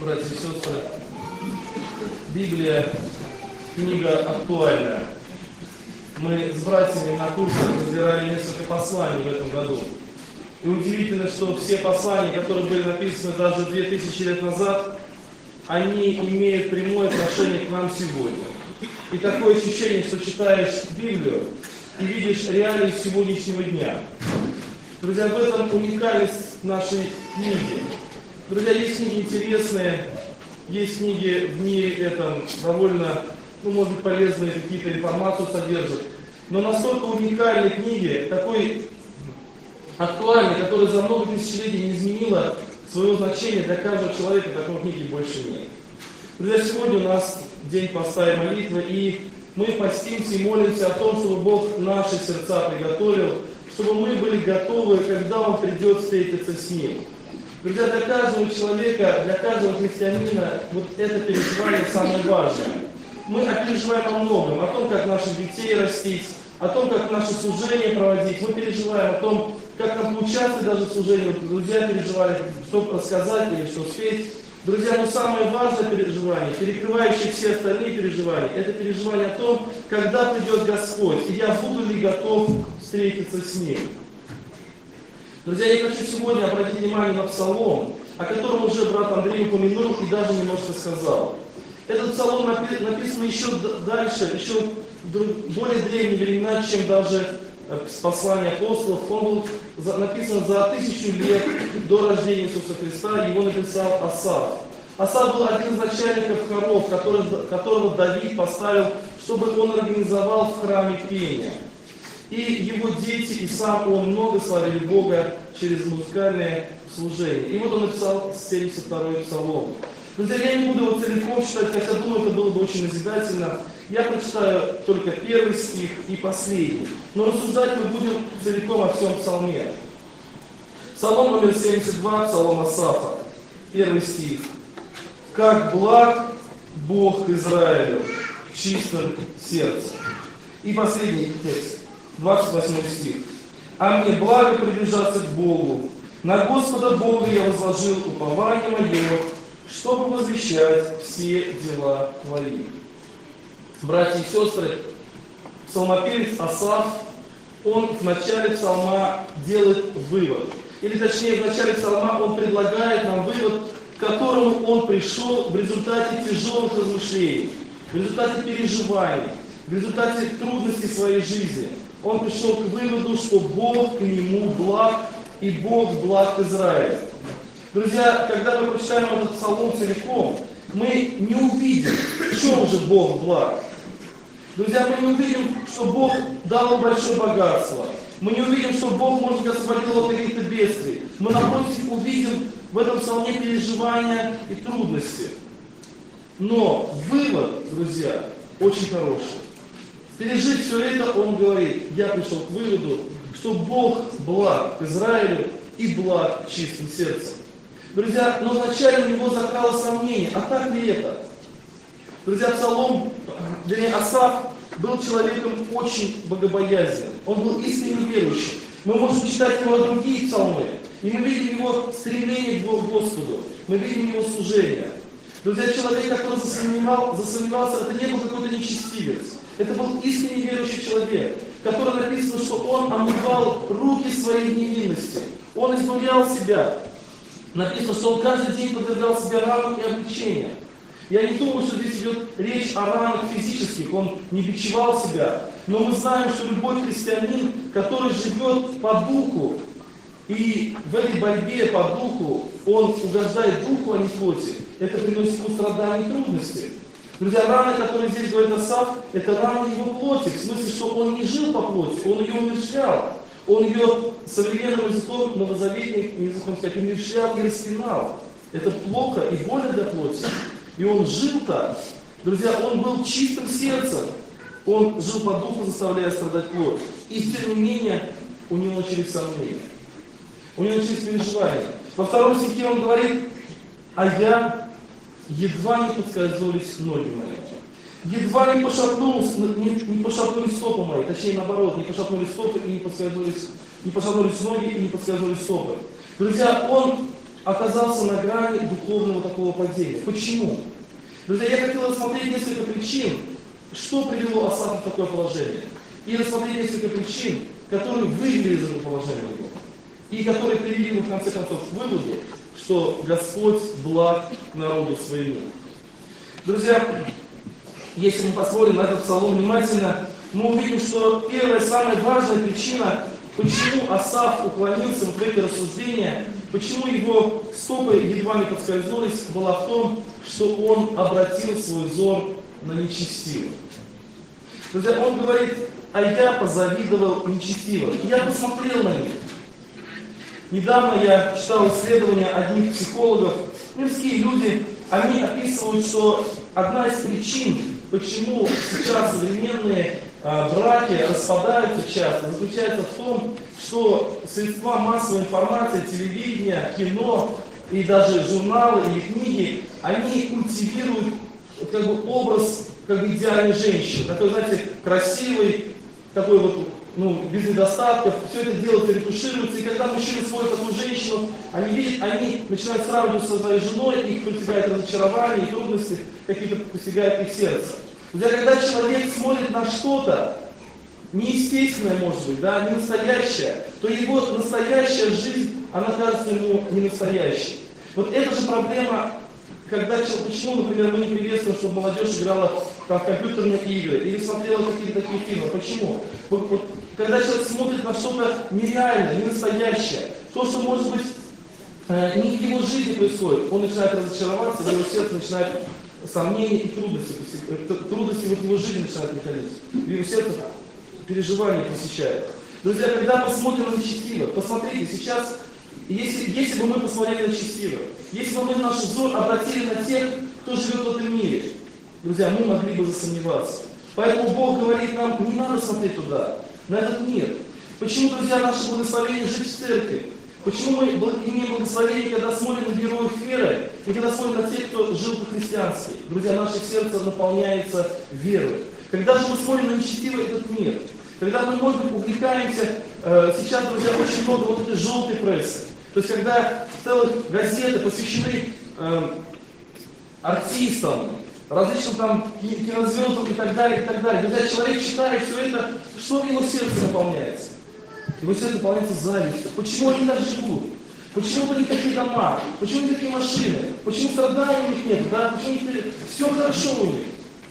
Братья и сестры, Библия – книга актуальная. Мы с братьями на курсах разбирали несколько посланий в этом году. И удивительно, что все послания, которые были написаны даже 2000 лет назад, они имеют прямое отношение к нам сегодня. И такое ощущение, что читаешь Библию и видишь реалии сегодняшнего дня. Друзья, в этом уникальность нашей книги. Друзья, есть книги интересные, есть книги в мире этом довольно, может быть, полезные, какие-то информацию содержат. Но настолько уникальные книги, такой актуальной, которая за много тысячелетий не изменила своего значения для каждого человека, такой книги больше нет. Друзья, сегодня у нас день поста и молитвы, и мы постимся и молимся о том, чтобы Бог наши сердца приготовил, чтобы мы были готовы, когда Он придет встретиться с Ним. Друзья, для каждого человека, для каждого христианина вот это переживание самое важное. Мы переживаем о многом, о том, как наших детей растить, о том, как наше служение проводить. Мы переживаем о том, как нам поучаствовать даже в служении. Друзья переживали, что рассказать или что спеть. Друзья, но самое важное переживание, перекрывающее все остальные переживания, это переживание о том, когда придет Господь, и я буду ли готов встретиться с Ним. Друзья, я хочу сегодня обратить внимание на псалом, о котором уже брат Андрей упомянул и даже немножко сказал. Этот псалом написан еще дальше, еще в более древние времена, чем даже послание апостолов. Он был написан за 1000 лет до рождения Иисуса Христа, его написал Асаф. Асаф был один из начальников хоров, которого Давид поставил, чтобы он организовал в храме пение. И его дети, и сам он много славили Бога через музыкальное служение. И вот он написал 72-й псалом. Друзья, я не буду его целиком читать, хотя думаю, это было бы очень назидательно. Я прочитаю только первый стих и последний. Но рассуждать мы будем целиком о всем псалме. Псалом номер 72, псалом Асафа. Первый стих. «Как благ Бог Израилю в чистом сердце». И последний текст. 28 стих. «А мне благо приближаться к Богу. На Господа Бога я возложил упование мое, чтобы возвещать все дела Твои». Братья и сестры, псалмопевец Асаф, он в начале псалма делает вывод. Или точнее, в начале псалма он предлагает нам вывод, к которому он пришел в результате тяжелых размышлений, в результате переживаний, в результате трудностей своей жизни. Он пришел к выводу, что Бог к нему благ, и Бог благ Израилю. Друзья, когда мы прочитаем этот псалом целиком, мы не увидим, в чем же Бог благ. Друзья, мы не увидим, что Бог дал им большое богатство. Мы не увидим, что Бог, может быть, освободил от каких-то бедствий. Мы, напротив, увидим в этом псалме переживания и трудности. Но вывод, друзья, очень хороший. Пережив все это, он говорит, я пришел к выводу, что Бог благ Израилю и благ чистым сердцем. Друзья, но вначале у него закралось сомнение, а так ли это? Друзья, Асаф был человеком очень богобоязненным. Он был искренне верующим. Мы можем читать его другие псалмы, и мы видим его стремление к Господу, мы видим его служение. Друзья, человек, который засомневался, это не был какой-то нечестивец. Это был искренне верующий человек, который написано, что он омывал руки своей невинности. Он избавлял себя. Написано, что он каждый день подвергал себя ранам и обличениям. Я не думаю, что здесь идет речь о ранах физических, он не бичевал себя. Но мы знаем, что любой христианин, который живет по духу, и в этой борьбе по духу он угождает духу, а не плоти, это приносит ему страдания и трудности. Друзья, раны, которые здесь говорит Асаф, это раны его плоти, в смысле, что он не жил по плоти, он ее умерщвлял. Он ее современным языком, новозаветным языком сказать, умерщвлял и распинал. Это плохо и больно для плоти. И он жил так. Друзья, он был чистым сердцем. Он жил по духу, заставляя страдать плоть. И тем не менее, у него начались сомнения. У него начались переживания. Во втором стихе он говорит, а я едва не подскользнулись ноги мои. Едва не пошатнулись стопы мои. Точнее, наоборот, не пошатнулись стопы и не пошатнулись ноги и не подскользнулись стопы. Друзья, он оказался на грани духовного такого падения. Почему? Друзья, я хотел рассмотреть несколько причин, что привело Асафа в такое положение. И рассмотреть несколько причин, которые вывели из этого положения его. И которые привели в конце концов к выводу, что Господь благ народу своему. Друзья, если мы посмотрим на этот псалом внимательно, мы увидим, что первая, самая важная причина, почему Асаф уклонился в эти рассуждения, почему его стопы едва не подскользнулись, была в том, что он обратил свой взор на нечестивых. Друзья, он говорит, а я позавидовал нечестивым. И я посмотрел на них. Недавно я читал исследования одних психологов. Мирские люди, они описывают, что одна из причин, почему сейчас современные браки распадаются часто, заключается в том, что средства массовой информации, телевидение, кино и даже журналы или книги, они культивируют как бы образ как бы идеальной женщины, такой, знаете, красивый, такой вот, без недостатков, все это делается, ретушируется, и когда мужчины смотрят такую женщину, они видят, они начинают сравнивать со своей женой, их постигает разочарование и трудности, какие-то постигают их сердце. Когда человек смотрит на что-то неестественное, может быть, да, не настоящее, то его настоящая жизнь, она кажется ему не настоящей. Вот это же проблема, почему, например, мы не приветствуем, чтобы молодежь играла в компьютерные игры или смотрела какие-то такие фильмы. Почему? Когда человек смотрит на что-то нереальное, не настоящее, то, что, может быть, не в его жизни происходит, он начинает разочароваться, в его сердце начинает сомнения и трудности в его жизни начинают приходить. В его сердце переживания посещают. Друзья, когда мы смотрим на нечестивых, посмотрите, сейчас, если бы мы посмотрели на нечестивых, если бы мы наш взор обратили на тех, кто живет в этом мире, друзья, мы могли бы засомневаться. Поэтому Бог говорит нам, не надо смотреть туда, на этот мир. Почему, друзья, наше благословение жить в церкви? Почему мы имеем благословение, когда смотрим на героев веры, и когда смотрим на тех, кто жил по-христиански? Друзья, наше сердце наполняется верой. Когда же мы смотрим на нечестивый этот мир, когда мы, может быть, увлекаемся, сейчас, друзья, очень много вот этой желтой прессы. То есть, когда целые газеты посвящены артистам, различным там кинозвездам и так далее, и так далее. Друзья, человек читает все это, что в его сердце наполняется? Его сердце наполняется завистью. Почему они так живут? Почему у них такие дома? Почему у них такие машины? Почему страданий у них нет? Да? Почему все хорошо у них?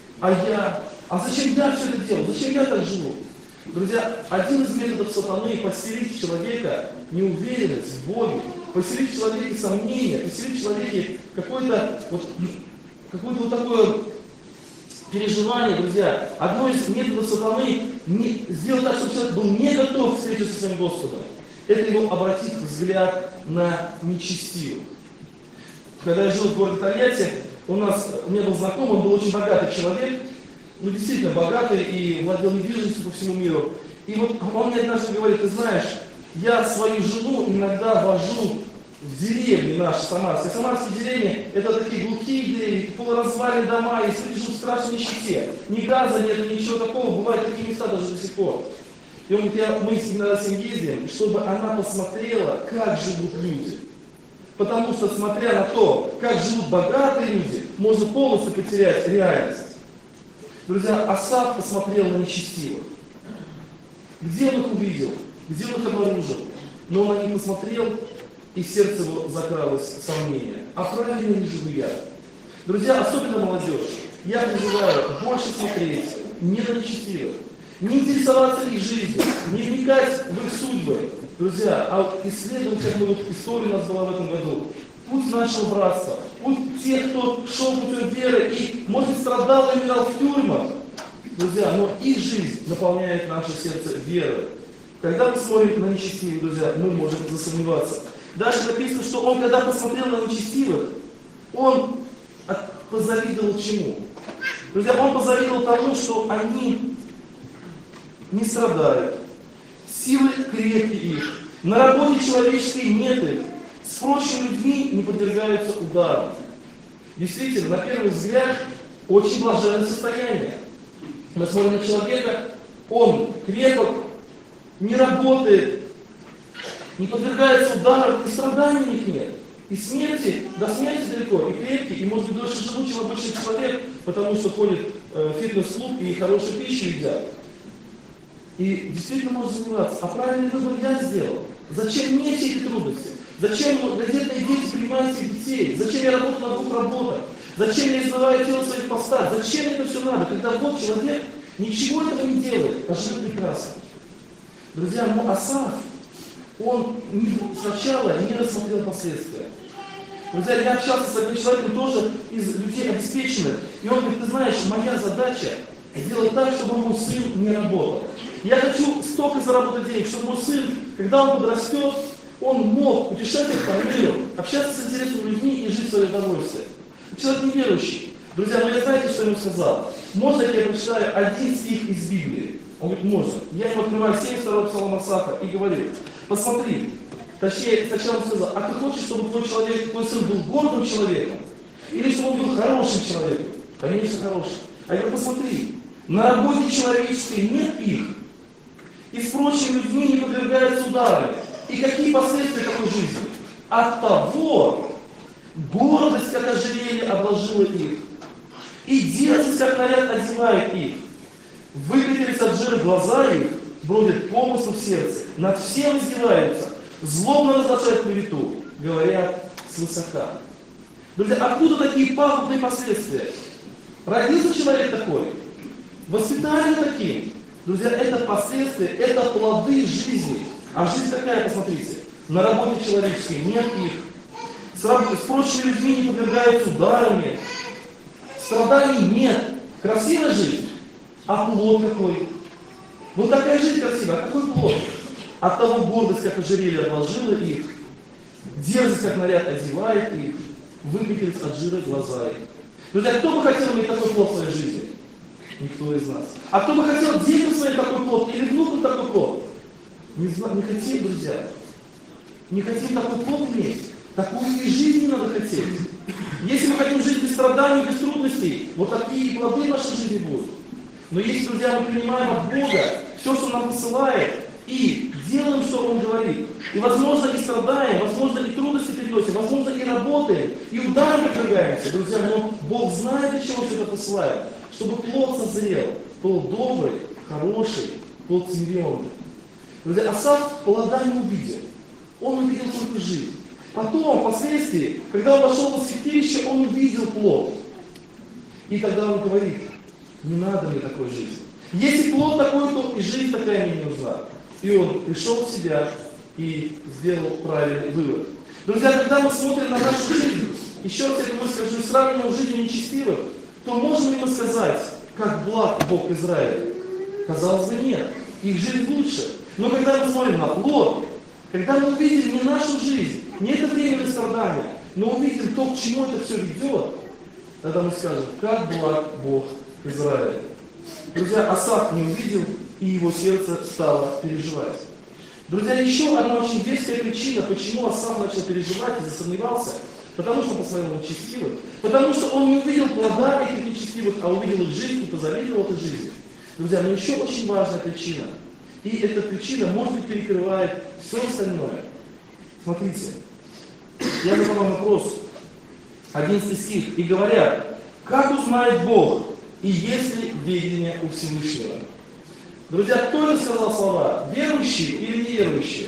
А зачем я все это делаю? Зачем я так живу? Друзья, один из методов сатаны – поселить в человека неуверенность в Боге, поселить в человеке сомнения, поселить в человеке какое-то вот такое переживание, друзья. Одно из методов сатаны – сделать так, чтобы человек был не готов к встрече со своим Господом. Это его обратить взгляд на нечестивых. Когда я жил в городе Тольятти, у меня был знакомый, он был очень богатый человек, действительно богатый и владел недвижимостью по всему миру. И вот он мне однажды говорит, ты знаешь, я свою жену иногда вожу в деревни наши самарские. Самарские деревни – это такие глухие деревни, полуразваленные дома, и люди живут в страшной нищете. Ни газа нет, ничего такого, бывают такие места даже до сих пор. И он говорит, мы иногда с ним ездим, чтобы она посмотрела, как живут люди. Потому что, смотря на то, как живут богатые люди, можно полностью потерять реальность. Друзья, Асаф посмотрел на нечестивых. Где он их увидел? Где он их обнаружил? Но он на них посмотрел, и в сердце его закралось сомнение. А правильно ли живу я? Друзья, особенно молодежь, я призываю больше смотреть не на нечестивых, не интересоваться их жизнью, не вникать в их судьбы, друзья, а исследовать, как история у нас была в этом году, путь нашего братства, путь тех, кто шел путем веры и, может, страдал и умирал в тюрьмах, друзья, но их жизнь наполняет наше сердце верой. Когда мы смотрим на нечестивых, друзья, мы можем засомневаться. Дальше написано, что он, когда посмотрел на нечестивых, он позавидовал чему? Друзья, он позавидовал тому, что они не страдают, силы крепки их, на работе человеческой нет их, с прочими людьми не подвергаются ударам. Действительно, на первый взгляд, очень блаженное состояние. Мы смотрим на человека, он крепок, не работает, не подвергается ударам, и страданий у них нет. И смерти, до смерти далеко, и крепкий, и может быть дольше живут, чем обычный человек, потому что ходит в фитнес-клуб и хорошую пищу едят. И действительно может заниматься. А правильный выбор я сделал. Зачем мне все эти трудности? Зачем газетные дети принимают своих детей? Зачем я работаю на 2 работах? Зачем я избавляю тело своих постах? Зачем это все надо? Когда вот человек ничего этого не делает, а живет прекрасно. Друзья, но Асаф, он сначала не рассмотрел последствия. Друзья, я общался с одним человеком тоже из людей обеспеченных, и он говорит, ты знаешь, моя задача сделать так, чтобы мой сын не работал. Я хочу столько заработать денег, чтобы мой сын, когда он подрастет, он мог путешествовать по миру, общаться с интересными людьми и жить в свое удовольствие. Человек неверующий. Друзья, но я знаете, что я ему сказал? Можно я прочитаю один стих из Библии? Он говорит, можно. Я ему открываю 72-й псалом Асафа и говорю, посмотри. Точнее, сначала он сказал, а ты хочешь, чтобы твой сын был гордым человеком? Или чтобы он был хорошим человеком? Конечно, хорошим. А я говорю, посмотри, на работе человеческой нет их, и с прочими людьми не подвергаются ударами. И какие последствия такой жизни? От того, гордость, как ожерелье, обложила их. И дерзость, как наряд, одевает их. Выпятились от жира глаза их, бродят помыслы в сердце, над всем издеваются, злобно разглашают клевету, говорят свысока. Друзья, откуда такие пагубные последствия? Родился человек такой, воспитание таким. Друзья, это последствия, это плоды жизни. А жизнь такая, посмотрите, на работе человеческой нет их. С прочими людьми не подвергаются ударами. Страданий нет. Красивая жизнь. А плод какой? Вот такая жизнь красивая. А какой плод? От того гордость, как ожерелье, обложила их. Дерзость, как наряд, одевает их. Выпятились от жира глаза их. Друзья, кто бы хотел иметь такой плод в своей жизни? Никто из нас. А кто бы хотел детям своим такой плод? Или внукам такой плод? Не хотим, друзья. Не хотим такой плод иметь. Такую и жизнь не надо хотеть. Если мы хотим жить без страданий, без трудностей, вот такие плоды в нашей жизни будут. Но если, друзья, мы принимаем от Бога все, что нам посылает, и делаем, что Он говорит, и, возможно, и страдаем, возможно, и трудности переносим, возможно, и работаем, и ударом подвергаемся, друзья, но Бог знает, для чего все это посылает, чтобы плод созрел, плод добрый, хороший, плод смиренный. Друзья, Асаф плода не увидел, он увидел только жизнь. Потом, впоследствии, когда он пошел во святилище, он увидел плод. И тогда он говорит, не надо мне такой жизни. Если плод такой, то и жизнь такая мне не нужна. И он пришел в себя и сделал правильный вывод. Друзья, когда мы смотрим на нашу жизнь, еще раз я думаю, скажу, сравниваем жизнь нечестивых, то можем ли мы сказать, как благ Бог Израиля? Казалось бы, нет. Их жизнь лучше. Но когда мы смотрим на плод, когда мы увидим не нашу жизнь, не это временное страдание, но увидим то, к чему это все ведет, тогда мы скажем, как благ Бог Израиля. Друзья, Асаф не увидел, и его сердце стало переживать. Друзья, еще одна очень веская причина, почему Асаф начал переживать и засомневался, потому что он посмотрел на нечестивых, потому что он не увидел плода этих нечестивых, а увидел их жизнь и позавидовал этой жизни. Друзья, но еще очень важная причина, и эта причина, может быть, перекрывает все остальное. Смотрите, я задал вам вопрос, 11 стих, и говорят, как узнает Бог, и есть ли ведение у Всевышнего? Друзья, кто же сказал слова? Верующие или неверующие?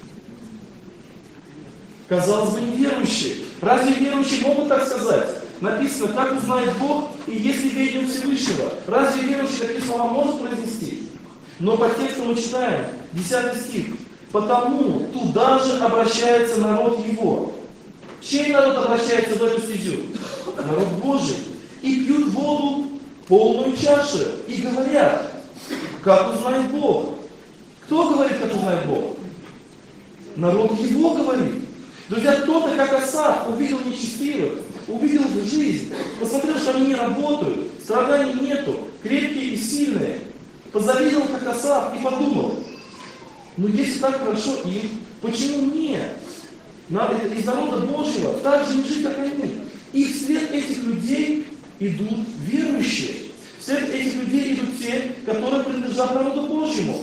Казалось бы, неверующие. Разве верующие могут так сказать? Написано, как узнает Бог, и есть ли ведение у Всевышнего? Разве верующий такие слова может произнести? Но по тексту мы читаем, 10 стих. Потому туда же обращается народ его. Чей народ обращается в эту стезю? Народ Божий. И пьют воду полную чашу. И говорят, как узнает Бог? Кто говорит, как узнает Бог? Народ его говорит. Друзья, кто-то, как Асаф, увидел нечестивых, увидел жизнь, посмотрел, что они не работают, страданий нету, крепкие и сильные. Позавидел, как Асаф, и подумал, ну если так хорошо им, почему мне? Надо из народа Божьего так же не жить, как они. И вслед этих людей идут верующие. Вслед этих людей идут те, которые принадлежат народу Божьему.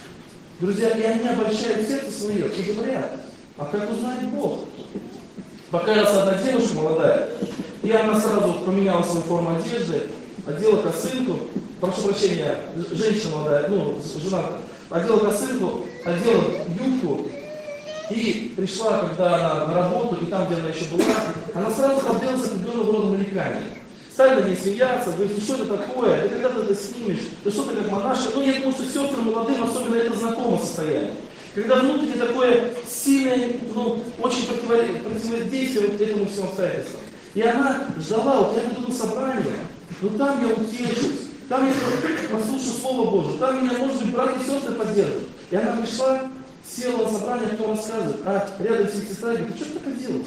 Друзья, и они обольщают сердце свое и говорят, а как узнает Бог? покаялась одна девушка молодая, и она сразу поменяла свою форму одежды, одела косынку, прошу прощения, женщина молодая, жена, одела косынку, одела юбку, и пришла, когда она на работу, и там, где она еще была, она сразу обделалась определенного рода нареканий. Стали на ней смеяться, говорит, ну что это такое, ты когда ты это снимешь, ты что ты как монашка. Я думаю, что сестрам молодым особенно это знакомо состояние. Когда внутренне такое сильное, очень противодействие вот этому всему обстоятельству. И она ждала, я буду на собрание, но там я утешусь, там я послушаю Слово Божие, там меня, может быть, братья и сестры поддержат. И она пришла, села на собрание, кто рассказывает, а рядом сестра говорит, что ты так делаешь?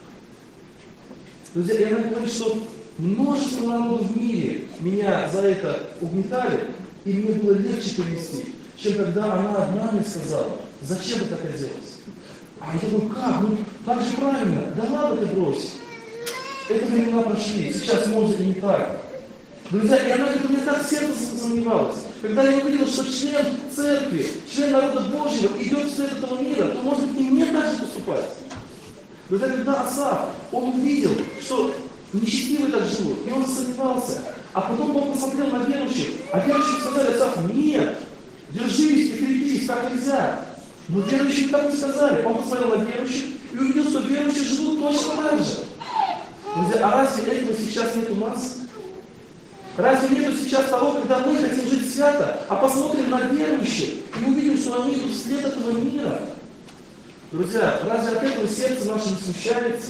Друзья, и она говорит, что множество народов в мире меня за это угнетали, и мне было легче перенести, чем когда она одна мне сказала, зачем ты так оделась? А я думаю, как же правильно, да ладно ты брось. Это времена прошли, сейчас может и не так. Друзья, и она говорит, у меня так сердце сомневалось. Когда я увидел, что член церкви, член народа Божьего идет в церковь этого мира, то может быть и мне так же поступать. Друзья, когда Асаф, он увидел, что нечестивые так живут, и он сомневался. А потом он посмотрел на верующих, а верующие сказали, Асаф, нет, держись и крепись, так нельзя. Но верующие так не сказали. Он посмотрел на верующих и увидел, что верующие живут точно так же. Друзья, а разве этого сейчас нет у нас? Разве нет сейчас того, когда мы хотим жить свято, а посмотрим на верующих и увидим, что они идут вслед этого мира? Друзья, разве от этого сердце наше не смущается?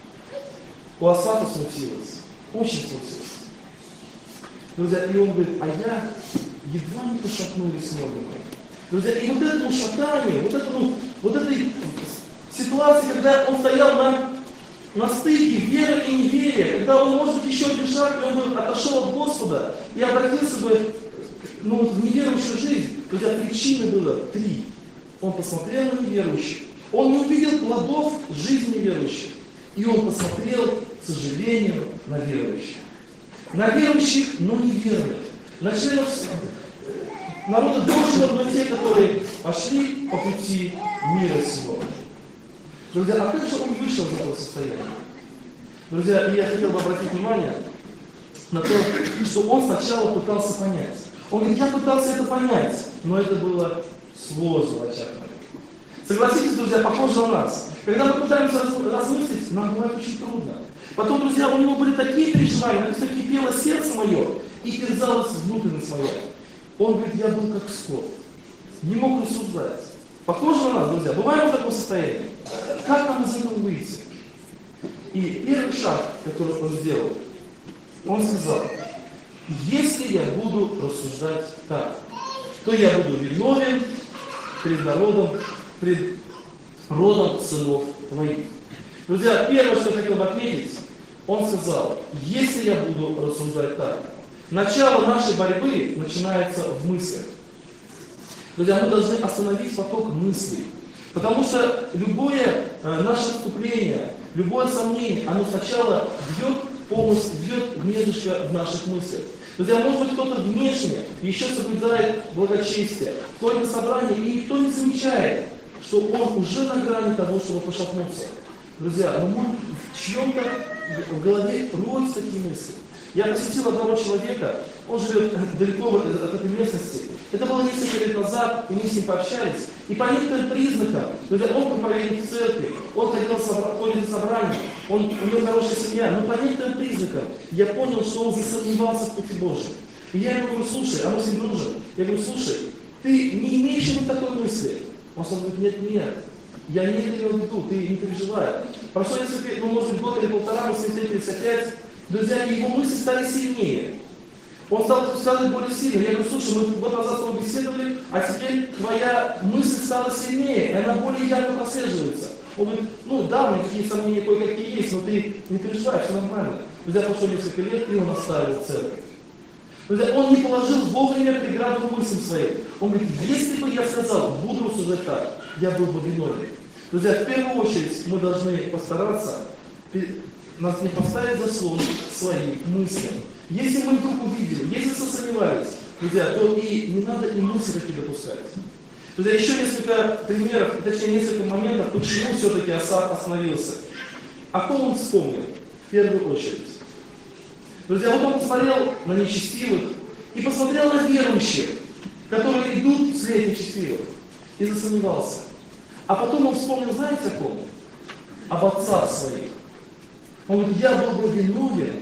У Асафа смутилось, очень смутилось. Друзья, и он говорит, а я едва не пошатнулись ногами. Друзья, и вот этому шатанию, вот этой ситуации, когда он стоял на стыке веры и неверия, когда он, может быть, еще один шаг, и он бы отошел от Господа и обратился бы в неверующую жизнь. Друзья, причины было 3. Он посмотрел на неверующих, он не увидел плодов жизни верующих, и он посмотрел, к сожалению, на верующих. На верующих, но не верных. На членов народа Божьего, но те, которые пошли по пути мира сего. Друзья, а как же он вышел из этого состояния? Друзья, я хотел бы обратить внимание на то, что он сначала пытался понять. Он говорит, я пытался это понять, но это было сложно в очах моих. Согласитесь, друзья, похоже на нас. Когда мы пытаемся размыслить, нам бывает очень трудно. Потом, друзья, у него были такие переживания, написано, кипело сердце мое и терзалось внутренность моя. Он говорит, я был как скот, не мог рассуждать. Похоже на нас, друзья, бываем в таком состоянии. Как нам из этого выйти? И первый шаг, который он сделал, он сказал, если я буду рассуждать так, то я буду виновен пред народом, пред родом сынов твоих. Друзья, первое, что я хотел бы отметить, он сказал, если я буду рассуждать так, начало нашей борьбы начинается в мыслях. Друзья, мы должны остановить поток мыслей. Потому что любое наше вступление, любое сомнение, оно сначала бьет гнездышко в наших мыслях. Друзья, может быть, кто-то внешне еще соблюдает благочестие, ходит на собрание, и никто не замечает, что он уже на грани того, чтобы пошатнуться. Друзья, но в чьем-то в голове роются такие мысли. Я посетил одного человека, он живет далеко от этой местности. Это было несколько лет назад, и мы с ним пообщались. И по некоторым признакам, друзья, он проповедует в церкви, он ходит на собрание, у него хорошая семья, но по некоторым признакам я понял, что он засомневался в пути Божьем. И я ему говорю, слушай, а мы с ним дружим. Я говорю, слушай, ты не имеешь в виду такой мысли? Он говорит, нет, я не имею в виду, ты не переживай. Прошло несколько, может быть, год или полтора, мы с ним встретились опять. Друзья, его мысли стали сильнее. Он стал более сильным. Я говорю, слушай, мы год назад с тобой беседовали, а теперь твоя мысль стала сильнее, и она более ярко прослеживается. Он говорит, да, у меня какие сомнения кое-какие есть, но ты не переживай, все нормально. Друзья, прошло несколько лет, и он оставил церковь. Друзья, он не положил вовремя преграду мыслям своим. Он говорит, если бы я сказал, буду рассуждать так, я был бы виновен. Друзья, в первую очередь мы должны постараться нас не поставить заслон своим мыслям. Если мы вдруг увидели, если сомневались, друзья, то и не надо и мысли такие допускать. Друзья, еще несколько примеров, точнее несколько моментов, почему все-таки Асаф остановился. о ком он вспомнил? В первую очередь. Друзья, вот он посмотрел на нечестивых и посмотрел на верующих, которые идут вслед нечестивых, и засомневался. А потом он вспомнил, знаете о ком? Об отцах своих. Он говорит, я был бы виновен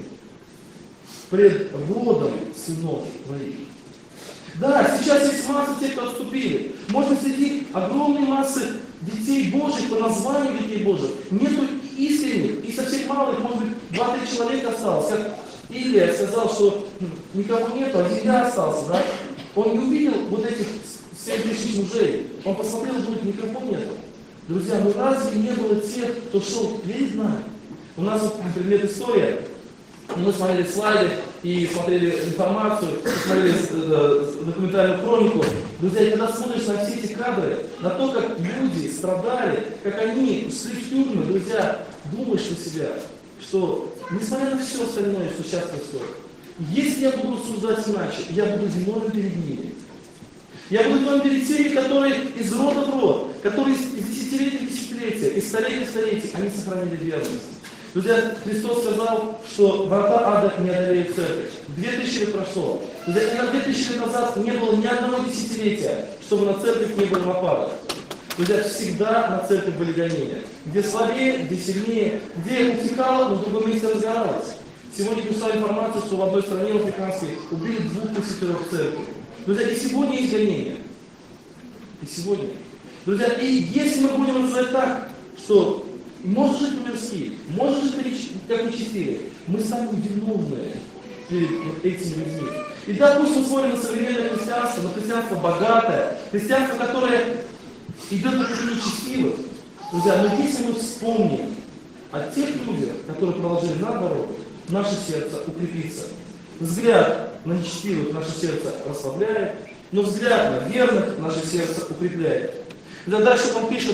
пред родом сынов твоих. Да, сейчас есть масса тех, кто отступили. Можно среди огромной массы детей Божьих, по названию детей Божьих, нету искренних, и совсем малых, может быть, 2-3 человека осталось. Как Илия сказал, что никого нету, а земля остался, да? Он не увидел вот этих 7000 мужей. Он посмотрел, думает, никого нету. Друзья, ну разве не было тех, кто шел? Я не знаю. У нас вот предмет история. Мы смотрели слайды и смотрели информацию, смотрели документальную хронику. Друзья, когда смотришь на все эти кадры, на то, как люди страдали, как они шли в тюрьмы, друзья, думаешь про себя, что несмотря на все остальное, что сейчас происходит, если я буду рассуждать иначе, я буду виновен перед ними. Я буду виновен перед теми, которые из рода в род, которые из десятилетия в десятилетия, из столетия в столетие, они сохранили верность. Друзья, Христос сказал, что врата ада не одолеют церковь. 2000 лет прошло. Друзья, и на 2000 лет назад не было ни одного десятилетия, чтобы на церковь не было нападок. Друзья, всегда на церковь были гонения. Где слабее, где сильнее, где утекало, но в другом месте разгоралось. Сегодня пришла информация, что в одной стране африканской убили 2 пастырей церкви. Друзья, и сегодня есть гонения. И сегодня. Друзья, и если мы будем называть так, что можно жить по-мирски, можно жить как нечестивые, мы станем виновны перед этими людьми. И да, пусть мы смотрим на современное христианство, на христианство богатое, христианство, которое идет от нечестивых. Друзья, но если мы вспомним о тех людях, которые проложили нам дорогу, наше сердце укрепится. Взгляд на нечестивых наше сердце расслабляет, но взгляд на верных наше сердце укрепляет. И дальше он пишет,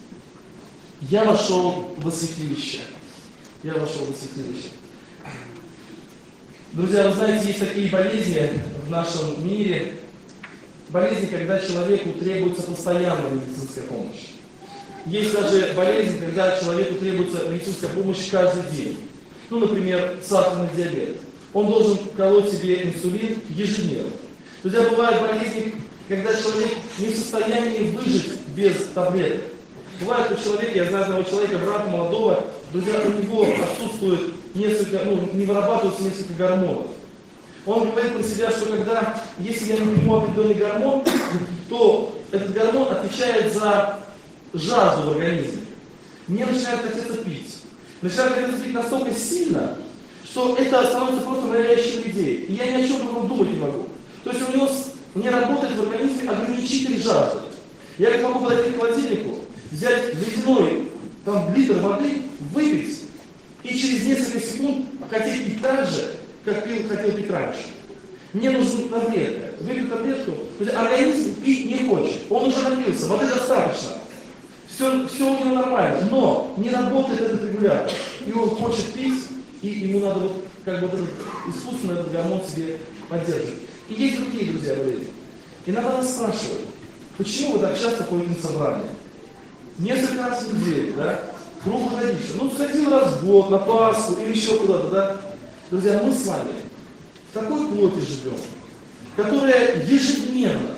я вошел во святилище. Я вошел во святилище. Друзья, вы знаете, есть такие болезни в нашем мире. Болезни, когда человеку требуется постоянная медицинская помощь. Есть даже болезни, когда человеку требуется медицинская помощь каждый день. Ну, например, сахарный диабет. Он должен колоть себе инсулин ежедневно. Друзья, бывают болезни, когда человек не в состоянии выжить без таблеток. Бывает у человека, я знаю одного человека, брата молодого, друзья, у него отсутствует несколько, не вырабатываются несколько гормонов. Он говорит про себя, что когда, если я не приму определенный гормон, то этот гормон отвечает за жажду в организме. Мне начинает хотеться пить. Начинает хотеться пить настолько сильно, что это становится просто навязчивой идеей. И я ни о чем другом думать не могу. То есть у него не работает в организме ограничитель жажды. Я как могу подойти к холодильнику, взять ледяной литр воды, выпить, и через несколько секунд хотеть пить так же, как хотел пить раньше. Мне нужна таблетка. Выпить таблетку, то есть организм пить не хочет. Он уже напился, воды достаточно. Все у него нормально, но не работает этот регулятор. И он хочет пить, и ему надо вот этот искусственно этот гормон себе поддерживать. И есть другие, друзья, болезни. Иногда нас спрашивают, почему вы так часто ходите на собрания? Несколько раз в неделю, да? Круглогодично. Ну, сходил раз в год, на Пасху или еще куда-то, да? Друзья, мы с вами в такой плоти живем, которая ежедневно,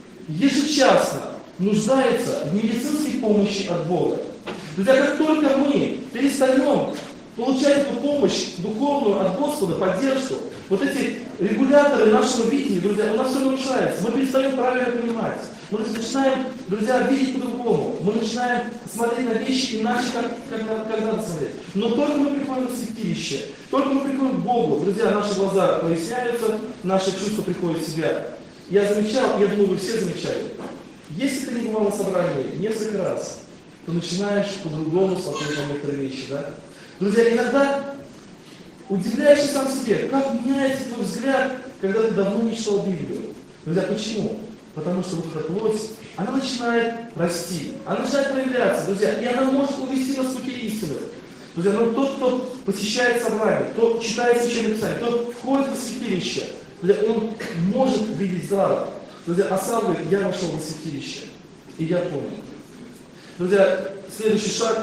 ежечасно нуждается в медицинской помощи от Бога. Друзья, как только мы перестаем получать эту помощь духовную от Господа, поддержку, вот эти регуляторы нашего видения, друзья, у нас все нарушается. Мы перестаем правильно понимать. Мы начинаем, друзья, видеть по-другому. Мы начинаем смотреть на вещи иначе, как надо смотреть. Но только мы приходим в святилище, только мы приходим к Богу, друзья, наши глаза проясняются, наши чувства приходят в себя. Я замечал, я думаю, вы все замечали. Если ты не бывал на собрании несколько раз, то начинаешь по-другому смотреть на некоторые вещи, да? Друзья, иногда удивляешься сам себе, как меняется твой взгляд, когда ты давно не читал Библию. Друзья, почему? Потому что вот эта плоть, она начинает расти, она начинает проявляться, друзья, и она может увести нас в пути истины. Друзья, но тот, кто посещает собрание, кто читает Священное Писание, кто входит в святилище, друзья, он может видеть здраво. Друзья, а сам говорит, я вошел в святилище, и я понял. Друзья, следующий шаг,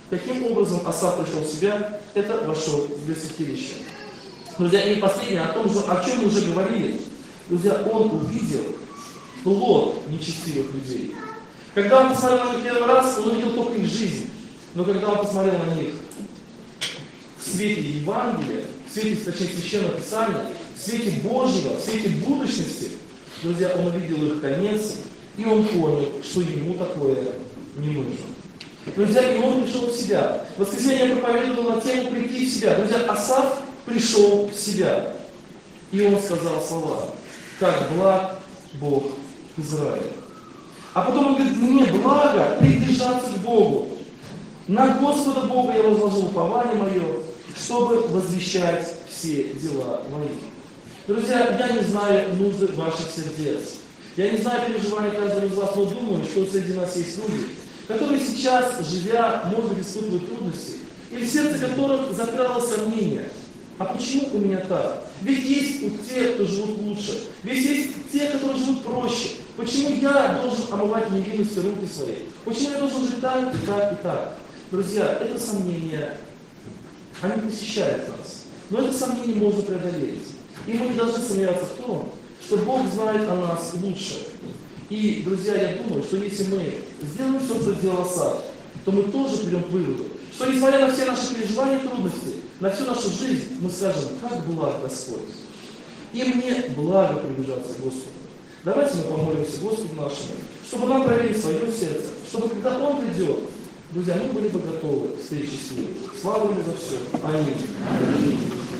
Каким образом Асав пришел в себя, это вошел в святилище. Друзья, и последнее, о чем мы уже говорили. Друзья, он увидел плод нечестивых людей. Когда он посмотрел на них первый раз, он увидел только их жизнь. Но когда он посмотрел на них в свете Евангелия, в свете, точнее, Священного Писания, в свете Божьего, в свете будущности, друзья, он увидел их конец, и он понял, что ему такое не нужно. Друзья, и он пришел в себя. В воскресенье я проповедовал на тему «Прийти в себя». Друзья, Асав пришел в себя. И он сказал слова: «Как благ Бог Израиля». А потом он говорит: «Мне благо приближаться к Богу. На Господа Бога я возложил упование мое, чтобы возвещать все дела мои». Друзья, я не знаю нужды ваших сердец. Я не знаю переживания каждого из вас, но думаю, что среди нас есть люди, которые сейчас, живя, может быть, испытывают трудности, или в сердце которых закрало сомнение. А почему у меня так? Ведь есть у тех, кто живут лучше. Ведь есть те, которые живут проще. Почему я должен омывать невинностью руки свои? Почему я должен жить так, и так, и так? Друзья, это сомнение, они посещают нас. Но это сомнение можно преодолеть. И мы не должны сомневаться в том, что Бог знает о нас лучше. И, друзья, я думаю, что если мы сделаем все, что сделал Асав, то мы тоже придем к выводу, что несмотря на все наши переживания и трудности, на всю нашу жизнь, мы скажем: как благ Господь. И мне благо приближаться к Господу. Давайте мы помолимся Господу нашему, чтобы нам проверить свое сердце, чтобы когда Он придет, друзья, мы были бы готовы к встрече с Ним. Слава Ему за все. Аминь.